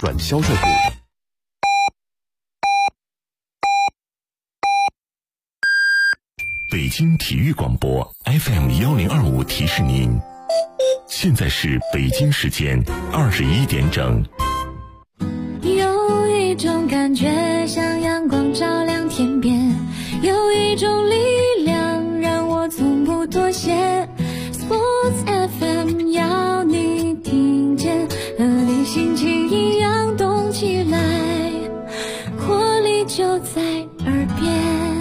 转销售部。北京体育广播 FM1025 提示您，现在是北京时间21点整。 有一种感觉像阳光照亮天边，有一种力量让我从不妥协。Sports FM 要你听见，和你心情一样动起来，活力就在耳边。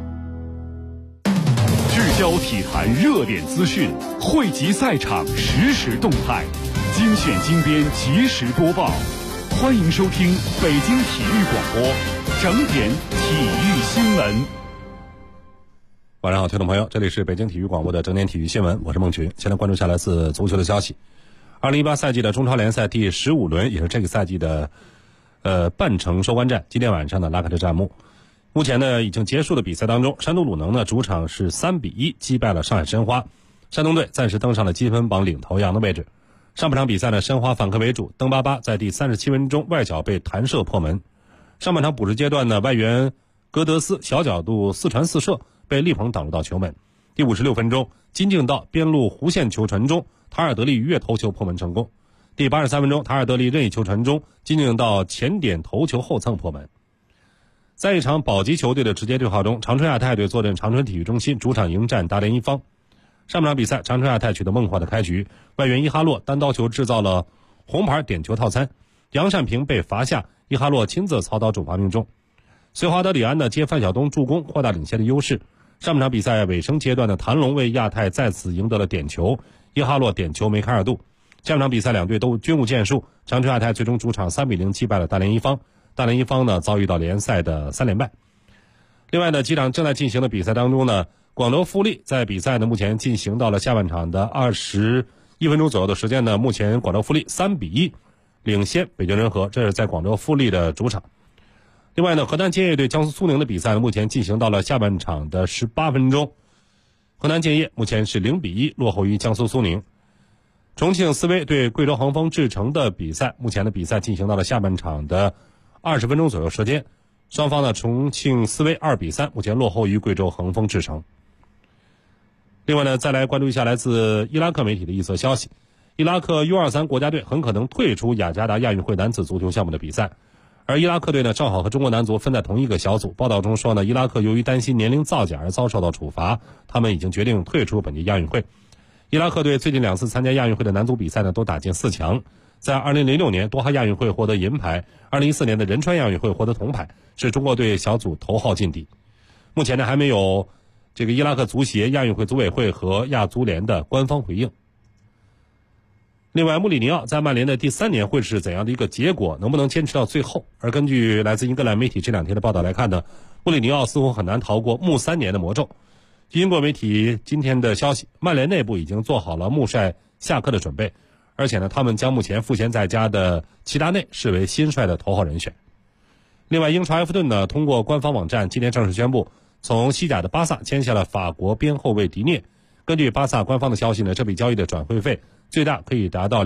聚焦体坛热点资讯，汇集赛场实时动态，精选精编及时播报。欢迎收听北京体育广播整点体育新闻。 晚上好，听众朋友，这里是北京体育广播的整点体育新闻，我是孟群。先来关注下来自足球的消息。2018赛季的中超联赛第15轮，也是这个赛季的半程收官战，今天晚上的拉开了战幕。目前呢，已经结束的比赛当中，山东鲁能呢主场是3-1击败了上海申花，山东队暂时登上了积分榜领头羊的位置。上半场比赛呢，申花反客为主，登巴巴在第37分钟外脚被弹射破门。上半场补时阶段呢，外援戈德斯小角度4传4射被利鹏挡入到球门。第56分钟，金敬道边路弧线球传中，塔尔德利跃头球破门成功。第83分钟，塔尔德利任意球传中，金敬道前点头球后蹭破门。在一场保级球队的直接对话中，长春亚泰队坐镇长春体育中心，主场迎战大连一方。上半场比赛，长春亚泰取得梦幻的开局，外援伊哈洛单刀球制造了红牌点球套餐，杨善平被罚下，伊哈洛亲自操刀主罚命中。随华德里安的接范晓东助攻，扩大领先的优势。上半场比赛尾声阶段的谭龙为亚泰再次赢得了点球，伊哈洛点球梅开二度。下半场比赛两队都均无建树，长春亚泰最终主场3-0击败了大连一方。大连一方呢遭遇到联赛的3连败。另外呢，几场正在进行的比赛当中呢，广州富力在比赛呢目前进行到了下半场的21分钟左右的时间呢，目前广州富力3-1领先北京人和，这是在广州富力的主场。另外呢，河南建业对江苏苏宁的比赛呢，目前进行到了下半场的18分钟，河南建业目前是0-1落后于江苏苏宁。重庆斯威对贵州恒丰智诚的比赛，目前的比赛进行到了下半场的20分钟左右时间，双方呢重庆斯威2-3，目前落后于贵州恒丰智诚。另外呢，再来关注一下来自伊拉克媒体的一则消息，伊拉克 U23 国家队很可能退出雅加达亚运会男子足球项目的比赛，而伊拉克队呢正好和中国男足分在同一个小组。报道中说呢，伊拉克由于担心年龄造假而遭受到处罚，他们已经决定退出本届亚运会。伊拉克队最近2次参加亚运会的男足比赛呢都打进4强，在2006年多哈亚运会获得银牌，2014年的仁川亚运会获得铜牌，是中国队小组头号劲敌。目前呢还没有这个伊拉克足协、亚运会组委会和亚足联的官方回应。另外，穆里尼奥在曼联的第3年会是怎样的一个结果，能不能坚持到最后？而根据来自英格兰媒体这2天的报道来看呢，穆里尼奥似乎很难逃过穆3年的魔咒。英国媒体今天的消息，曼联内部已经做好了穆帅下课的准备，而且呢，他们将目前赋闲在家的齐达内视为新帅的头号人选。另外，英超埃弗顿呢，通过官方网站今天正式宣布，从西甲的巴萨签下了法国边后卫迪涅。根据巴萨官方的消息呢，这笔交易的转会费最大可以达到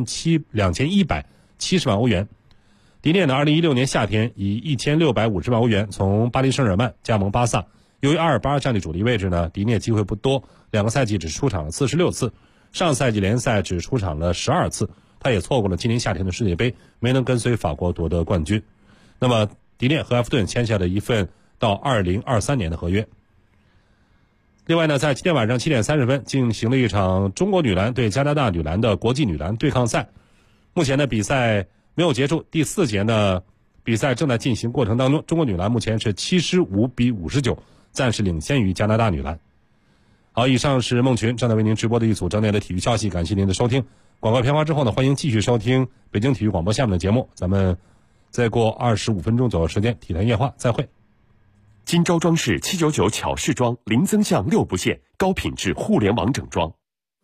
2170万欧元。迪涅呢，2016年夏天以1650万欧元从巴黎圣日耳曼加盟巴萨。由于阿尔巴占据主力位置呢，迪涅机会不多，2个赛季只出场了46次，上赛季联赛只出场了12次，他也错过了今年夏天的世界杯，没能跟随法国夺得冠军。那么迪涅和埃弗顿签下了一份到2023年的合约。另外呢，在今天晚上7点30分进行了一场中国女篮对加拿大女篮的国际女篮对抗赛。目前的比赛没有结束，第4节呢比赛正在进行过程当中，中国女篮目前是75-59，暂时领先于加拿大女篮。好，以上是孟群正在为您直播的一组整点的体育消息，感谢您的收听。广告片花之后呢，欢迎继续收听北京体育广播下面的节目，咱们再过25分钟左右时间体坛夜话再会。 金招装饰799巧饰装，零增项6不限，高品质互联网整装。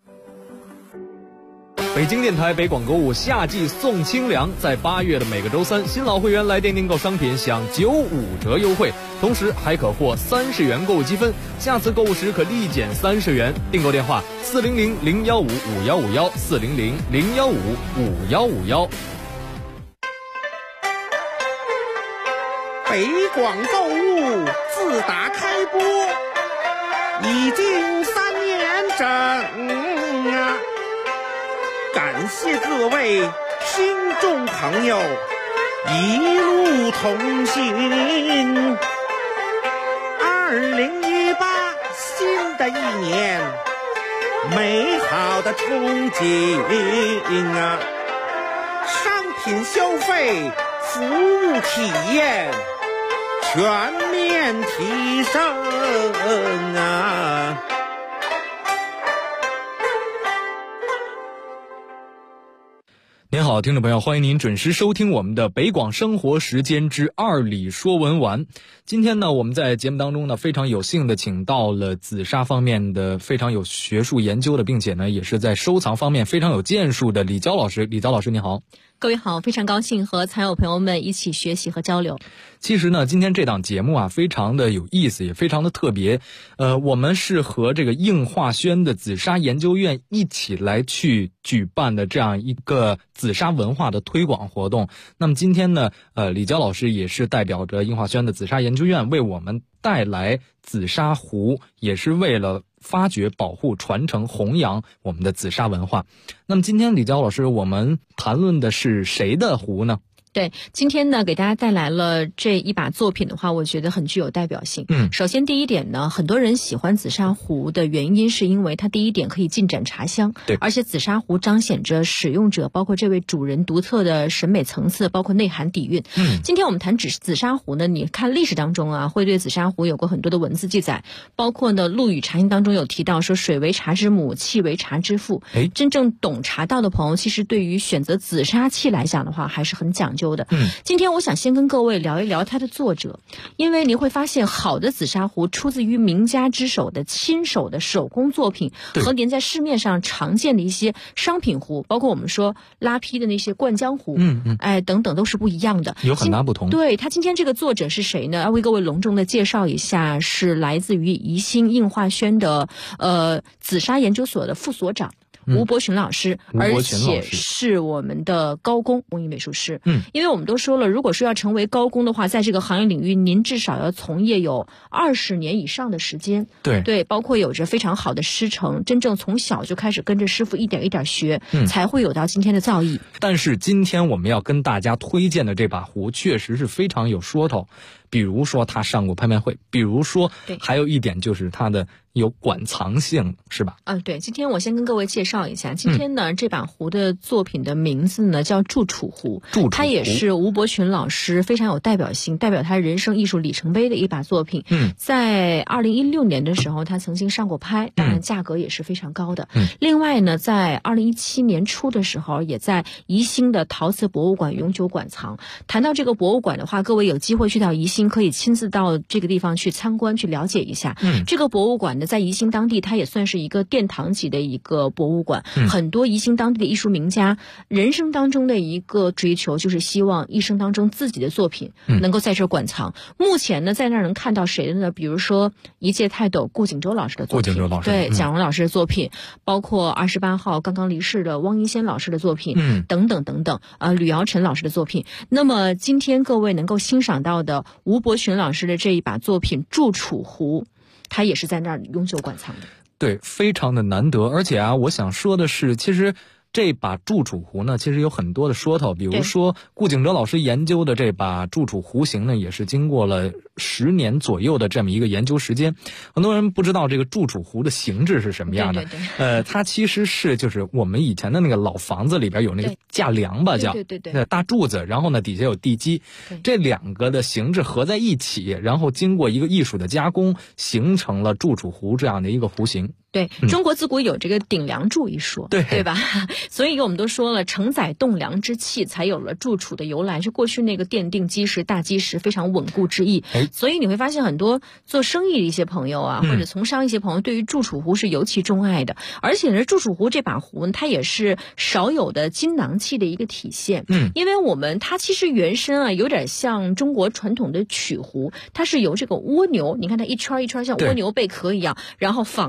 北京电台北广购物夏季送清凉，在8月的每个周三，新老会员来电订购商品享95折优惠，同时还可获30元购物积分，下次购物时可立减30元。订购电话400-015-5151，400-015-5151。 北广购物自打开播已经3年整啊，感谢各位听众朋友一路同行。2018新的一年，美好的憧憬啊，商品消费服务体验全面提升啊！ 您好，听众朋友，欢迎您准时收听我们的北广生活时间之二里说文玩。今天呢，我们在节目当中呢，非常有幸的请到了紫砂方面的非常有学术研究的，并且呢，也是在收藏方面非常有建树的李娇老师。李娇老师，你好。 各位好，非常高兴和残友朋友们一起学习和交流。 其实呢，今天这档节目啊，非常的有意思，也非常的特别。我们是和这个应化轩的紫砂研究院一起来去举办的这样一个紫砂文化的推广活动。那么今天呢，李娇老师也是代表着应化轩的紫砂研究院为我们带来紫砂壶，也是为了发掘、保护、传承、弘扬我们的紫砂文化。那么今天李娇老师，我们谈论的是谁的壶呢？ 对，今天呢给大家带来了这一把作品的话，我觉得很具有代表性。首先第一点呢，很多人喜欢紫砂壶的原因是因为它第一点可以进展茶香， 对， 而且紫砂壶彰显着使用者包括这位主人独特的审美层次，包括内涵底蕴。今天我们谈紫砂壶呢，你看历史当中啊，会对紫砂壶有过很多的文字记载，包括呢《陆羽茶经》当中有提到说水为茶之母，器为茶之父。真正懂茶道的朋友，其实对于选择紫砂器来讲的话，还是很讲究的。今天我想先跟各位聊一聊它的作者，因为您会发现好的紫砂壶出自于名家之手的亲手的手工作品，和您在市面上常见的一些商品壶，包括我们说拉坯的那些灌浆壶，等等都是不一样的， 有很大不同。 对，他今天这个作者是谁呢？要为各位隆重的介绍一下，是来自于宜兴应化轩的紫砂研究所的副所长吴伯群老师，而且是我们的高工工艺美术师。因为我们都说了，如果说要成为高工的话，在这个行业领域，您至少要从业有20年以上的时间。对，包括有着非常好的师承，真正从小就开始跟着师傅一点一点学，才会有到今天的造诣。 但是今天我们要跟大家推荐的这把壶，确实是非常有说头。比如说他上过拍卖会，比如说还有一点就是他的有馆藏性，是吧？ 对，今天我先跟各位介绍一下，今天呢这把壶的作品的名字呢叫祝楚壶，它也是吴伯群老师非常有代表性，代表他人生艺术里程碑的一把作品。在2016年的时候他曾经上过拍，当然价格也是非常高的。另外呢，在2017年初的时候，也在宜兴的陶瓷博物馆永久馆藏。谈到这个博物馆的话，各位有机会去到宜兴，可以亲自到这个地方去参观去了解一下。这个博物馆呢，在宜兴当地它也算是一个殿堂级的一个博物馆。很多宜兴当地的艺术名家人生当中的一个追求，就是希望一生当中自己的作品能够在这馆藏。目前呢，在那儿能看到谁的呢？比如说一介泰斗顾景舟老师的作品，对，蒋荣老师的作品，包括28号刚刚离世的汪一仙老师的作品，等等等等，吕尧臣老师的作品。那么今天各位能够欣赏到的吴伯群老师的这一把作品祝楚壶，他也是在那儿永久馆藏的。 对，非常的难得。而且啊，我想说的是，其实这把祝楚壶呢，其实有很多的说头。比如说顾景舟老师研究的这把祝楚壶型呢，也是经过了10年左右的这么一个研究时间。很多人不知道这个祝楚壶的形制是什么样的。它其实是就是我们以前的那个老房子里边有那个架梁吧，叫大柱子，然后呢底下有地基，这两个的形制合在一起，然后经过一个艺术的加工，形成了祝楚壶这样的一个壶形。 对，中国自古有这个顶梁柱一说，对吧？所以我们都说了，承载栋梁之器，才有了祝楚的由来，是过去那个奠定基石、大基石非常稳固之意。所以你会发现很多做生意的一些朋友啊，或者从商一些朋友，对于祝楚壶是尤其钟爱的。而且呢，祝楚壶这把壶它也是少有的金囊器的一个体现。因为它其实原身啊有点像中国传统的曲壶，它是由这个蜗牛，你看它一圈一圈像蜗牛贝壳一样，然后仿制而来。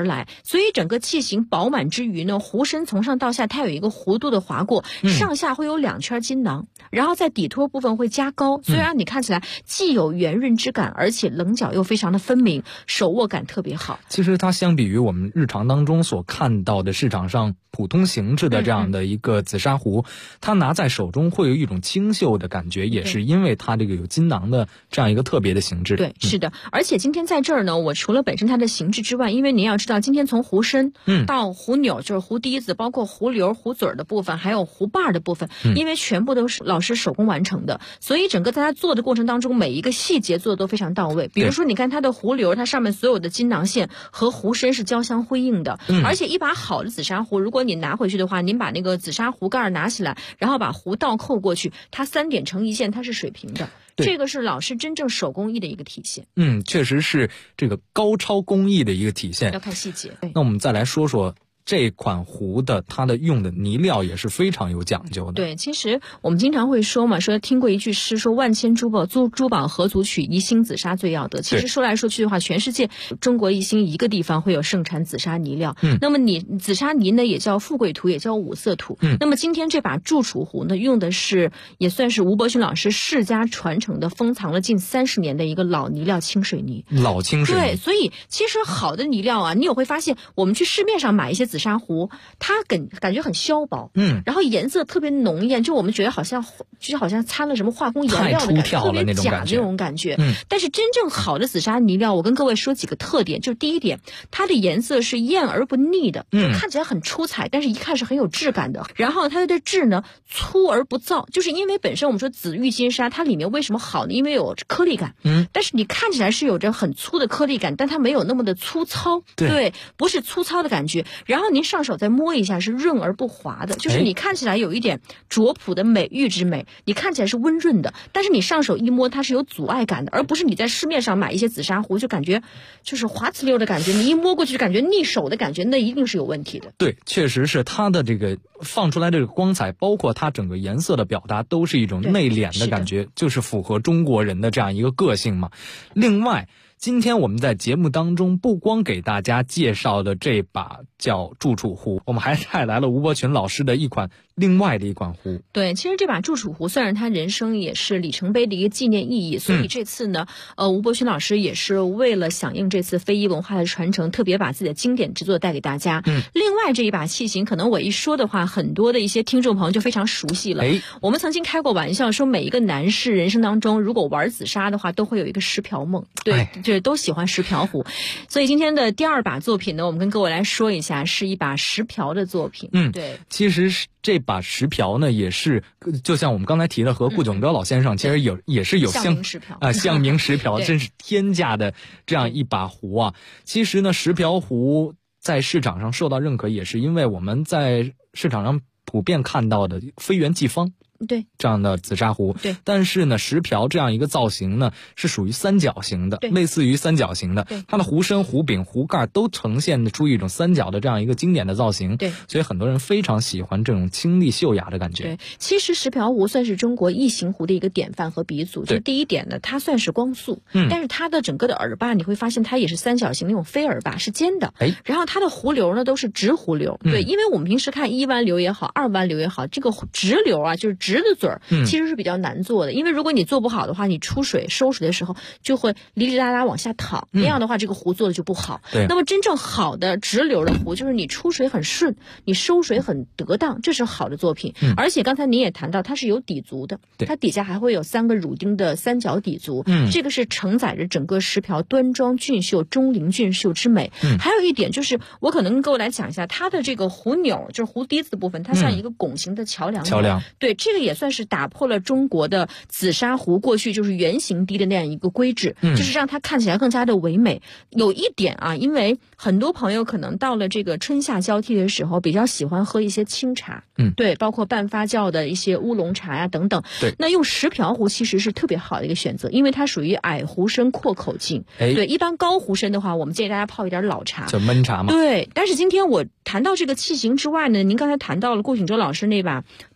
来，所以整个器型饱满之余呢，壶身从上到下它有一个弧度的划过，上下会有2圈金囊，然后在底托部分会加高，所以让你看起来既有圆润之感，而且棱角又非常的分明，手握感特别好。 其实它相比于我们日常当中所看到的市场上普通形制的这样的一个紫砂壶，它拿在手中会有一种清秀的感觉，也是因为它这个有金囊的这样一个特别的形制。 对，是的。而且今天在这儿呢，我除了本身它的形制之外，因为您要知道今天从壶身到壶钮，就是壶底子，包括壶流、壶嘴的部分，还有壶把的部分，因为全部都是老师手工完成的，所以整个在它做的过程当中，每一个细节做的都非常到位。比如说你看它的壶流，它上面所有的金囊线和壶身是交相辉映的，而且一把好的紫砂壶，如果你拿回去的话，您把那个紫砂壶盖拿起来，然后把壶倒扣过去，它3点成一线，它是水平的。这个是老师真正手工艺的一个体现。 确实是这个高超工艺的一个体现。 要看细节。 那我们再来说说这款壶的它的用的泥料也是非常有讲究的。 对，其实我们经常会说嘛，说听过一句诗，说万千珠宝何足取，一星紫砂最要得。其实说来说去的话，全世界中国一星一个地方会有盛产紫砂泥料。那么你紫砂泥呢，也叫富贵土，也叫五色土。那么今天这把祝楚壶呢，用的是也算是吴伯勋老师世家传承的，封藏了近30年的一个老泥料清水泥。 老清水泥。 对，所以其实好的泥料啊，你也会发现，我们去市面上买一些紫砂壶，它感觉很削薄，然后颜色特别浓艳，就我们觉得好像掺了什么化工颜料的感觉，特别假那种感觉。但是真正好的紫砂泥料，我跟各位说几个特点，就是第一点，它的颜色是艳而不腻的，看起来很出彩，但是一看是很有质感的。然后它的质呢，粗而不燥，就是因为本身我们说紫玉金砂，它里面为什么好呢？因为有颗粒感，但是你看起来是有着很粗的颗粒感，但它没有那么的粗糙，对，不是粗糙的感觉。然后您上手再摸一下，是润而不滑的，就是你看起来有一点拙朴的美玉之美，你看起来是温润的，但是你上手一摸它是有阻碍感的，而不是你在市面上买一些紫砂壶就感觉就是滑呲溜的感觉，你一摸过去就感觉腻手的感觉，那一定是有问题的。 对，确实是它的这个放出来这个光彩，包括它整个颜色的表达，都是一种内敛的感觉，就是符合中国人的这样一个个性嘛。另外，今天我们在节目当中不光给大家介绍的这把叫祝楚壶，我们还带来了吴伯群老师的另外的一款壶。 对，其实这把祝楚壶算是他人生也是里程碑的一个纪念意义，所以这次呢，吴伯群老师也是为了响应这次非遗文化的传承，特别把自己的经典之作带给大家。另外这一把器型，可能我一说的话，很多的一些听众朋友就非常熟悉了。我们曾经开过玩笑说，每一个男士人生当中，如果玩紫砂的话，都会有一个石瓢梦。对，就是都喜欢石瓢壶。所以今天的第2把作品呢，我们跟各位来说一下，是一把石瓢的作品。对， 其实这把石瓢呢，也是就像我们刚才提的，和顾炯哲老先生其实也是有象名石瓢象名石瓢真是天价的这样一把壶啊。其实呢，石瓢壶在市场上受到认可，也是因为我们在市场上普遍看到的飞圆济方对这样的紫砂壶， 对， 但是呢，石瓢这样一个造型呢，是属于三角形的，类似于三角形的，它的壶身、壶柄、壶盖都呈现出一种三角的这样一个经典的造型， 对， 所以很多人非常喜欢这种清丽秀雅的感觉。 对，其实石瓢壶算是中国异形壶的一个典范和鼻祖。就第一点呢，它算是光速，但是它的整个的耳把你会发现它也是三角形那种飞耳把，是尖的，然后它的壶流呢都是直壶流，对，因为我们平时看1弯流也好，2弯流也好，这个直流啊，就是直的嘴儿，其实是比较难做的，因为如果你做不好的话，你出水收水的时候就会哩哩啦啦往下淌，那样的话这个壶做的就不好。 对， 那么真正好的直流的壶，就是你出水很顺，你收水很得当，这是好的作品。而且刚才您也谈到，它是有底足的，它底下还会有3个乳钉的三角底足，这个是承载着整个石瓢端庄俊秀、钟灵俊秀之美。还有一点就是，我可能跟各位来讲一下，它的这个壶钮，就是壶底子的部分，它像一个拱形的桥梁。对，这个也算是打破了中国的紫砂壶过去就是圆形滴的那样一个规制，就是让它看起来更加的唯美。有一点啊，因为很多朋友可能到了这个春夏交替的时候，比较喜欢喝一些清茶，对，包括半发酵的一些乌龙茶呀等等。对，那用石瓢壶其实是特别好的一个选择，因为它属于矮壶身阔口径。对，一般高壶身的话，我们建议大家泡一点老茶， 就闷茶嘛。 对，但是今天我谈到这个器型之外呢，您刚才谈到了顾景舟老师那把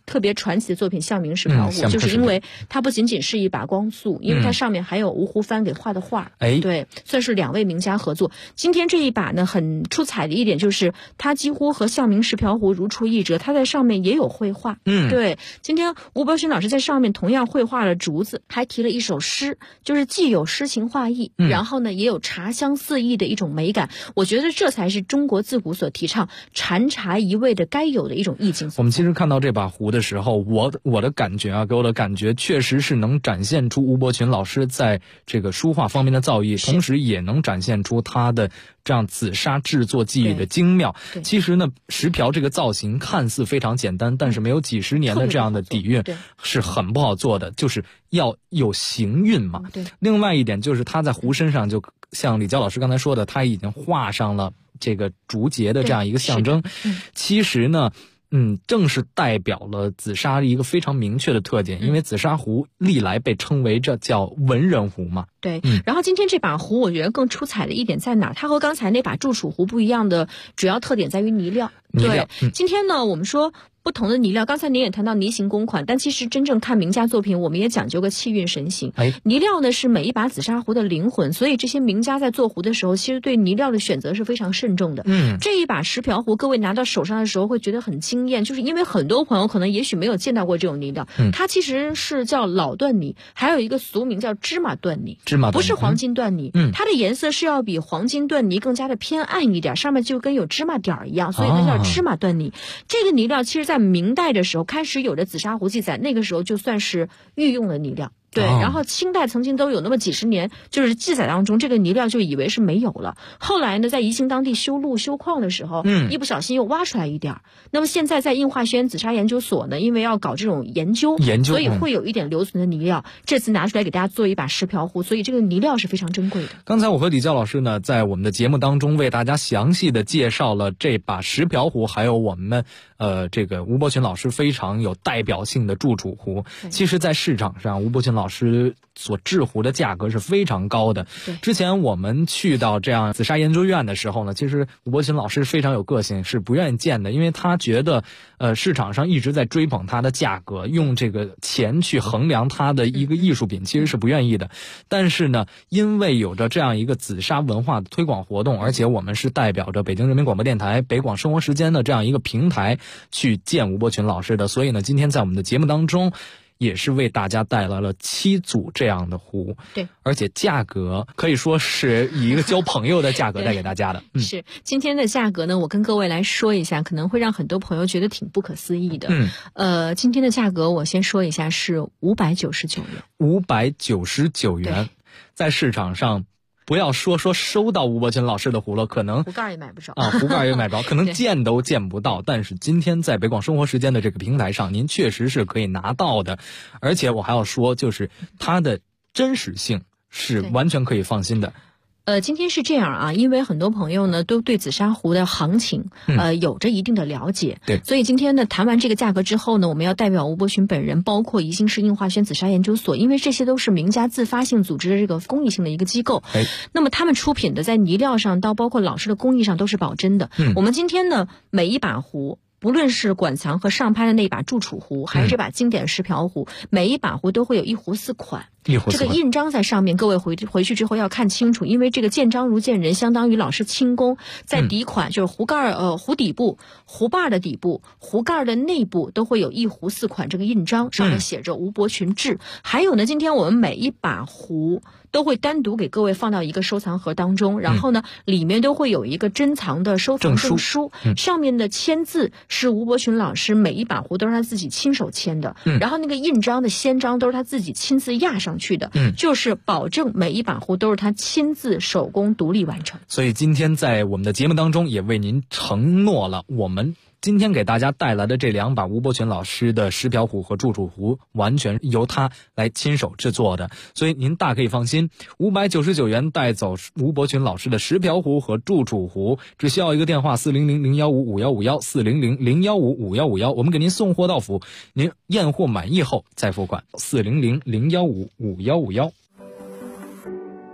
特别传奇的作品《象鸣石瓢湖》，就是因为它不仅仅是一把光速，因为它上面还有吴湖帆给画的画，对，算是2位名家合作。今天这一把呢，很出彩的一点就是它几乎和《象鸣石瓢湖》如出一辙，它在上面也有绘画，对，今天吴伯勋老师在上面同样绘画了竹子，还提了一首诗，就是既有诗情画意，然后呢也有茶香四溢的一种美感。我觉得这才是中国自古所提倡禅茶一味的该有的一种意境。 我们其实看到这把壶的时候，我的感觉啊，给我的感觉确实是能展现出吴伯群老师在这个书画方面的造诣，同时也能展现出他的这样紫砂制作技艺的精妙。其实呢，石瓢这个造型看似非常简单，但是没有几十年的这样的底蕴是很不好做的，就是要有行韵嘛。另外一点就是他在壶身上，就像李娇老师刚才说的，他已经画上了这个竹节的这样一个象征。其实呢，正是代表了紫砂一个非常明确的特点，因为紫砂壶历来被称为这叫文人壶嘛。 对，然后今天这把壶我觉得更出彩的一点在哪儿？它和刚才那把祝楚壶不一样的主要特点在于泥料。对，今天呢我们说不同的泥料，刚才您也谈到泥形公款，但其实真正看名家作品，我们也讲究个气韵神形。泥料呢是每一把紫砂壶的灵魂，所以这些名家在做壶的时候，其实对泥料的选择是非常慎重的。这一把石瓢壶，各位拿到手上的时候会觉得很惊艳，就是因为很多朋友可能也许没有见到过这种泥料，它其实是叫老缎泥，还有一个俗名叫芝麻缎泥，不是黄金缎泥。它的颜色是要比黄金缎泥更加的偏暗一点，上面就跟有芝麻点儿一样，所以它叫芝麻缎泥。这个泥料其实在明代的时候开始有的紫砂壶记载，那个时候就算是御用的泥料。对，然后清代曾经都有那么几十年，就是记载当中这个泥料就以为是没有了。后来呢，在宜兴当地修路修矿的时候，一不小心又挖出来一点。那么现在在应化学院紫砂研究所呢，因为要搞这种研究，所以会有一点留存的泥料。这次拿出来给大家做一把石瓢壶，所以这个泥料是非常珍贵的。 刚才我和李娇老师呢，在我们的节目当中为大家详细的介绍了这把石瓢壶，还有我们这个吴伯群老师非常有代表性的祝楚壶。其实在市场上，吴伯群老师所制壶的价格是非常高的。之前我们去到这样紫砂研究院的时候呢，其实吴伯群老师非常有个性，是不愿意见的，因为他觉得市场上一直在追捧他的价格，用这个钱去衡量他的一个艺术品，其实是不愿意的。但是呢，因为有着这样一个紫砂文化的推广活动，而且我们是代表着北京人民广播电台北广生活时间的这样一个平台去见吴伯群老师的，所以呢，今天在我们的节目当中也是为大家带来了7组这样的壶。 对， 而且价格可以说是以一个交朋友的价格带给大家的。 是，今天的价格呢，我跟各位来说一下，可能会让很多朋友觉得挺不可思议的。今天的价格我先说一下是599元。599 元，在市场上不要说收到吴伯群老师的壶了，可能壶盖也买不着壶盖也买不着，可能见都见不到。但是今天在北广生活时间的这个平台上，您确实是可以拿到的。而且我还要说，就是它的真实性是完全可以放心的。 今天是这样啊，因为很多朋友呢都对紫砂壶的行情有着一定的了解， 对， 所以今天呢谈完这个价格之后呢，我们要代表吴伯群本人，包括宜兴市应化轩紫砂研究所，因为这些都是名家自发性组织的这个公益性的一个机构，那么他们出品的在泥料上到包括老师的工艺上都是保真的。我们今天呢每一把壶，不论是馆藏和上拍的那把祝楚壶，还是这把经典石瓢壶，每一把壶都会有1壶4款。这个印章在上面，各位回去之后要看清楚，因为这个见章如见人，相当于老师亲工。在底款就是壶盖壶底部、壶把的底部、壶盖的内部都会有1壶4款这个印章，上面写着吴伯群制。还有呢，今天我们每一把壶都会单独给各位放到一个收藏盒当中，然后呢里面都会有一个珍藏的收藏证书，上面的签字是吴伯群老师每一把壶都是他自己亲手签的，然后那个印章的先章都是他自己亲自压上去的，就是保证每一把壶都是他亲自手工独立完成。 所以今天在我们的节目当中也为您承诺了，我们今天给大家带来的这2把吴伯群老师的石瓢壶和祝楚壶完全由他来亲手制作的，所以您大可以放心，599元带走吴伯群老师的石瓢壶和祝楚壶，只需要一个电话400-015-5151 400-015-5151，我们给您送货到府，您验货满意后再付款，400-015-5151。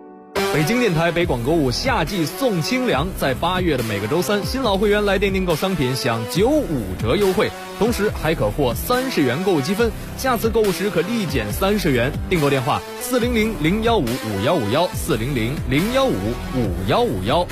北京电台北广购物夏季送清凉，在8月的每个周三，新老会员来电订购商品享95折优惠，同时还可获30元购物积分，下次购物时可立减30元。订购电话400-015-5151，400-015-5151。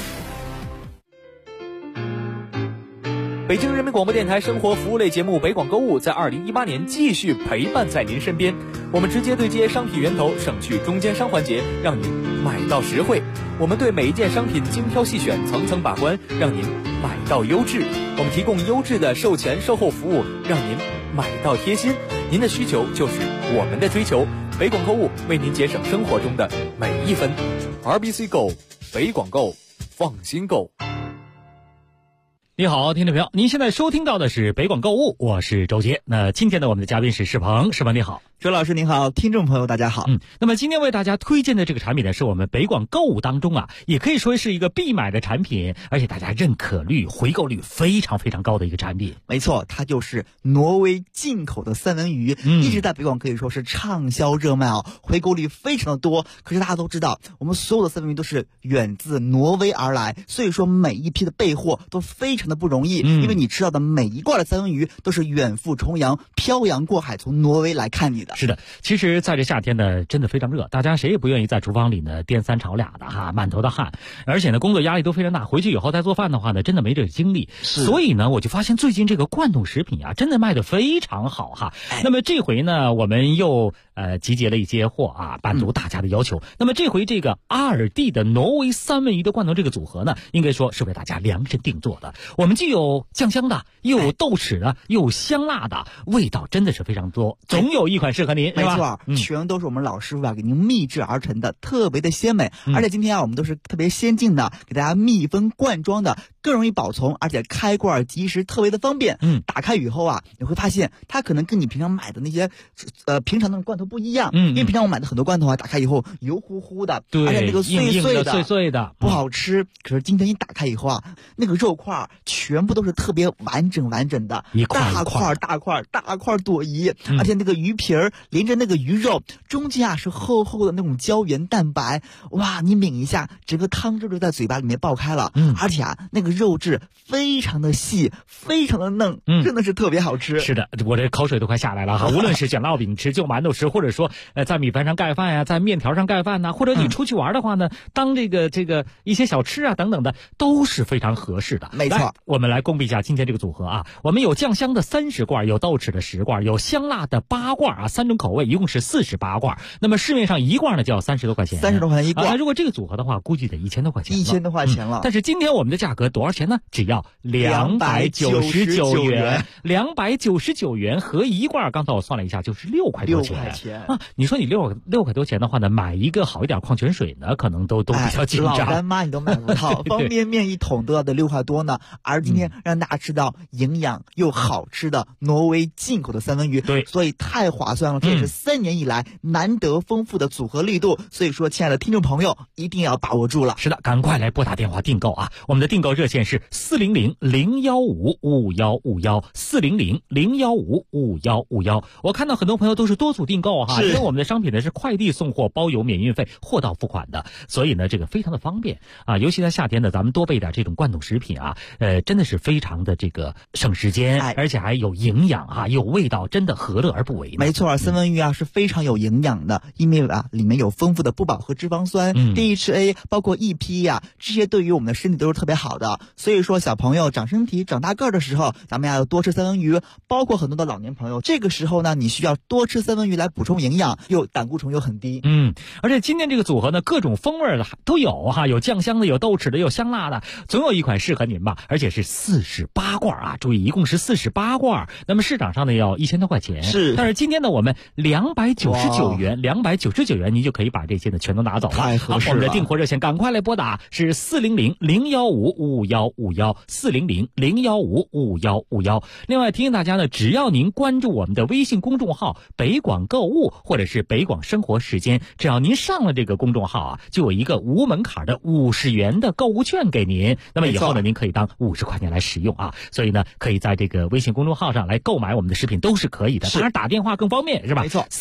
北京人民广播电台生活服务类节目北广购物在2018年继续陪伴在您身边，我们直接对接商品源头，省去中间商环节，让您买到实惠。我们对每一件商品精挑细选，层层把关，让您买到优质。我们提供优质的售前售后服务，让您买到贴心。您的需求就是我们的追求，北广购物为您节省生活中的每一分。RBC Go， 北广购，放心购。 你好，听众朋友，您现在收听到的是北广购物，我是周杰。那今天呢，我们的嘉宾是世鹏，世鹏你好。 周老师您好，听众朋友大家好。 那么今天为大家推荐的这个产品呢，是我们北广购物当中啊，也可以说是一个必买的产品，而且大家认可率、回购率非常非常高的一个产品。 没错，它就是挪威进口的三文鱼，一直在北广可以说是畅销热卖啊，回购率非常的多。可是大家都知道，我们所有的三文鱼都是远自挪威而来，所以说每一批的备货都非常的不容易，因为你吃到的每一罐的三文鱼都是远赴重洋、漂洋过海从挪威来看你的。 是的，其实在这夏天呢，真的非常热，大家谁也不愿意在厨房里呢颠三炒俩的哈，满头的汗，而且呢工作压力都非常大，回去以后再做饭的话呢，真的没这个精力。所以呢，我就发现最近这个罐头食品啊，真的卖得非常好哈。那么这回呢，我们又集结了一些货啊，满足大家的要求。那么这回这个阿尔蒂的挪威三文鱼的罐头这个组合呢，应该说是为大家量身定做的。我们既有酱香的，又有豆豉的，又有香辣的，味道真的是非常多，总有一款适合您。 没错，全都是我们老师傅啊给您秘制而成的，特别的鲜美。而且今天啊，我们都是特别先进的，给大家密封罐装的，更容易保存，而且开罐即食，特别的方便。打开以后啊，你会发现它可能跟你平常买的那些平常的罐头不一样。因为平常我买的很多罐头啊，打开以后油乎乎的， 对， 而且那个碎碎的不好吃。可是今天一打开以后啊，那个肉块全部都是特别完整的，大块朵颐，而且那个鱼皮儿连着那个鱼肉中间啊是厚厚的那种胶原蛋白，哇，你抿一下，整个汤汁就在嘴巴里面爆开了。而且啊，那个肉质非常的细，非常的嫩，真的是特别好吃。 是的，我这口水都快下来了哈。无论是卷烙饼吃、就馒头吃，或者说在米饭上盖饭呀，在面条上盖饭呐，或者你出去玩的话呢，当这个一些小吃啊等等的，都是非常合适的。 没错， 我们来公布一下今天这个组合啊，我们有酱香的30罐，有豆豉的10罐，有香辣的8罐啊，3种口味，一共是48罐。那么市面上一罐呢就要30多块钱 ，30多块钱一罐。 如果这个组合的话，估计得1000多块钱 ，1000多块钱了。 但是今天我们的价格多少钱呢？只要299元，299元合一罐。刚才我算了一下，就是6块多钱啊！你说你6块多钱的话呢，买一个好一点矿泉水呢，可能都比较紧张。 老干妈你都买不到，方便面一桶都要得6块多呢。而今天让大家吃到营养又好吃的挪威进口的三文鱼， 对， 所以太划算了。这也是3年以来难得丰富的组合力度，所以说亲爱的听众朋友一定要把握住了。 是的，赶快来拨打电话订购啊！我们的订购热线是400-015-5151，400-015-5151。我看到很多朋友都是多组订购哈，因为我们的商品呢是快递送货，包邮免运费，货到付款的，所以呢这个非常的方便啊。尤其在夏天呢，咱们多备点这种罐头食品啊，真的是非常的这个省时间，而且还有营养啊，有味道，真的何乐而不为呢？ 没错，三文鱼啊是非常有营养的，因为啊里面有丰富的不饱和脂肪酸、DHA， 包括 EPA 啊，这些对于我们的身体都是特别好的。所以说小朋友长身体、长大个儿的时候，咱们要多吃三文鱼，包括很多的老年朋友，这个时候呢，你需要多吃三文鱼来补充营养，又胆固醇又很低。 而且今天这个组合呢，各种风味的都有哈，有酱香的，有豆豉的，有香辣的，总有一款适合您吧。而且是48罐啊，注意一共是48罐，那么市场上呢要1000多块钱。 是， 但是今天呢我们299元您就可以把这些呢全都拿走了。 太合适了。 我们的订货热线赶快来拨打，是400-015-5151，400-015-5151。另外提醒大家呢，只要您关注我们的微信公众号北广购物或者是北广生活时间，只要您上了这个公众号啊，就有一个无门槛的50元的购物券给您。那么以后呢，您可以当 50块钱来使用啊。所以呢，可以在这个微信公众号上来购买我们的食品都是可以的，当然打电话更方便是吧？ 没错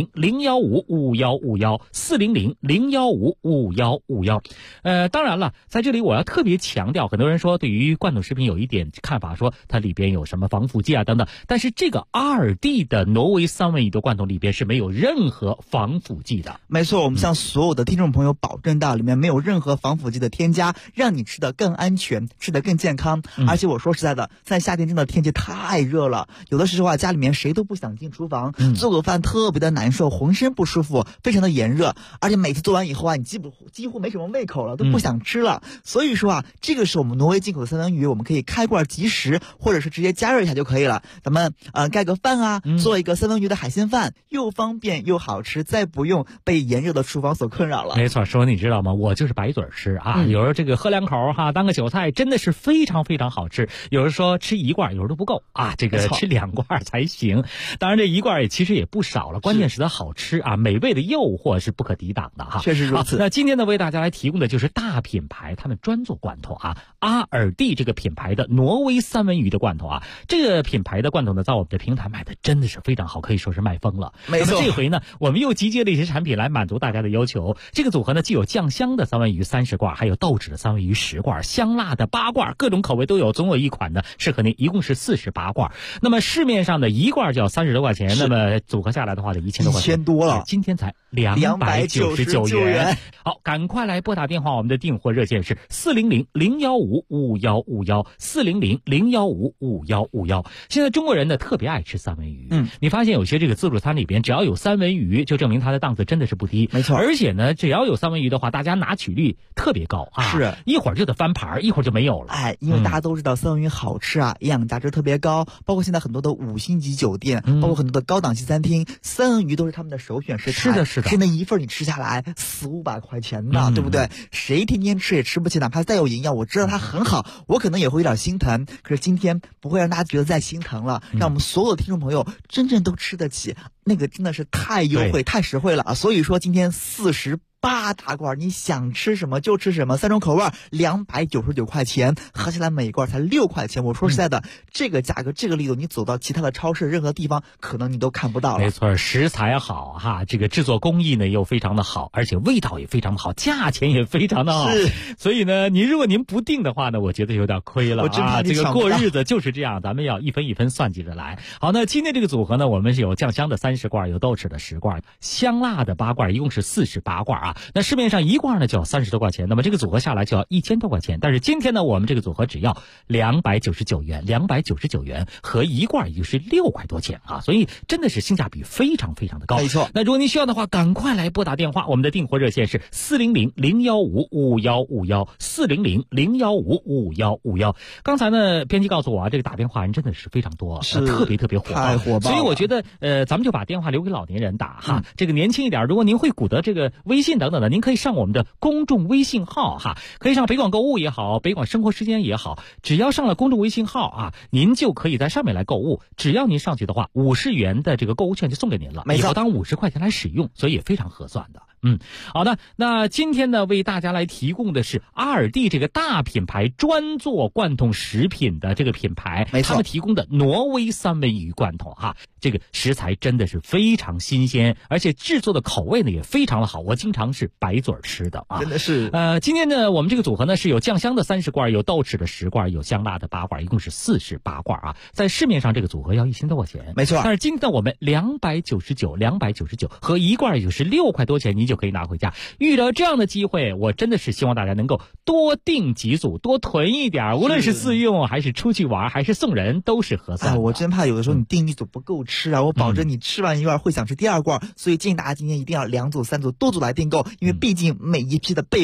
，400-015-5151，400-015-5151。当然了，在这里我要特别强调，很多人说对于罐头食品有一点看法，说它里边有什么防腐剂啊等等，但是这个阿尔蒂的挪威三文鱼的罐头里边是没有任何防腐剂的。 没错，我们向所有的听众朋友保证到里面没有任何防腐剂的添加，让你吃得更安全，吃得更健康。而且我说实在的，在夏天真的天气太热了，有的时候啊，家里面谁都不想进厨房，做个饭特别的难受，浑身不舒服，非常的炎热，而且每次做完以后啊，你几乎没什么胃口了，都不想吃了。所以说啊，这个是我们挪威进口的三文鱼，我们可以开罐即食，或者是直接加热一下就可以了。咱们盖个饭啊，做一个三文鱼的海鲜饭，又方便又好吃，再不用被炎热的厨房所困扰了。 没错，说你知道吗？我就是白嘴吃啊，有时候这个喝两口哈，当个韭菜，真的是非常非常好吃。有人说吃一罐，有时候都不够啊，这个吃2罐才行。当然这一罐其实也不少了，关键是它好吃啊，美味的诱惑是不可抵挡的哈。 确实如此。 那今天呢，为大家来提供的就是大品牌他们专做罐头啊，阿尔蒂这个品牌的挪威三文鱼的罐头啊，这个品牌的罐头呢，在我们的平台卖的真的是非常好，可以说是卖疯了。 没错。 那么这回呢，我们又集结了一些产品来满足大家的要求。这个组合呢，既有酱香的三文鱼30罐，还有豆豉的三文鱼10罐，香辣的8罐，各种口味都有，总有一款呢适合您，一共是48罐。那么市面上的一罐就要30多块钱，那么组合下来的话就1000多块钱， 1000多了， 今天才299元。好，赶快来拨打电话，我们的订货热线是400-015-5151，400-015-5151。现在中国人呢特别爱吃三文鱼，你发现有些这个自助餐里边只要有三文鱼，就证明它的档次真的是不低。 没错， 而且呢，只要有三文鱼的话，大家拿取率特别高啊， 是一会儿就得翻盘，一会儿就没有了。 因为大家都知道三文鱼好吃啊，营养价值特别高，包括现在很多的5星级酒店，包括很多的高档西餐厅，三文鱼都是他们的首选食材。 是的，是的。 现在一份你吃下来400-500块钱呢，对不对？谁天天吃也吃不起，哪怕再有营养，我知道它很好，我可能也会有点心疼。可是今天不会让大家觉得再心疼了，让我们所有的听众朋友真正都吃得起，那个真的是太优惠、太实惠了啊！所以说今天48大罐，你想吃什么就吃什么，3种口味，299块钱，合起来每一罐才6块钱。我说实在的，这个价格、这个力度，你走到其他的超市任何地方，可能你都看不到了。 没错，食材好哈，这个制作工艺呢又非常的好，而且味道也非常的好，价钱也非常的好。 是， 所以呢，如果您不定的话呢，我觉得有点亏了。 我真怕你这个过日子就是这样，咱们要一分一分算计着来。好，那今天这个组合呢，我们是有酱香的30罐，有豆豉的10罐，香辣的8罐，一共是48罐啊。那市面上一罐呢就要30多块钱，那么这个组合下来就要1000多块钱。但是今天呢，我们这个组合只要299元，299元和一罐也就是6块多钱啊，所以真的是性价比非常非常的高。 没错。 那如果您需要的话，赶快来拨打电话，我们的订货热线是400-015-5151，400-015-5151。刚才呢，编辑告诉我啊，这个打电话人真的是非常多， 是特别火爆， 太火爆了。 所以我觉得咱们就把电话留给老年人打哈，这个年轻一点，如果您会鼓捣这个微信等等的，您可以上我们的公众微信号哈，可以上北广购物也好，北广生活时间也好，只要上了公众微信号啊，您就可以在上面来购物。只要您上去的话，50元的这个购物券就送给您了， 没错， 以后当50块钱来使用，所以也非常合算的。好的，那今天呢，为大家来提供的是阿尔蒂这个大品牌专做罐头食品的这个品牌， 没错， 他们提供的挪威三文鱼罐头哈，这个食材真的是非常新鲜，而且制作的口味呢也非常的好，我经常是白嘴吃的啊， 真的是。 今天呢，我们这个组合呢是有酱香的30罐，有豆豉的10罐，有香辣的8罐，一共是48罐啊。在市面上这个组合要1000多块钱， 没错。 但是今天我们299和一罐也就是6块多钱，您就可以拿回家。遇到这样的机会，我真的是希望大家能够多订几组，多囤一点，无论是自用还是出去玩还是送人，都是合算的。 我真怕有的时候你订一组不够吃啊，我保证你吃完一罐会想吃第2罐，所以建议大家今天一定要2组3组多组来订购，因为毕竟每一批的备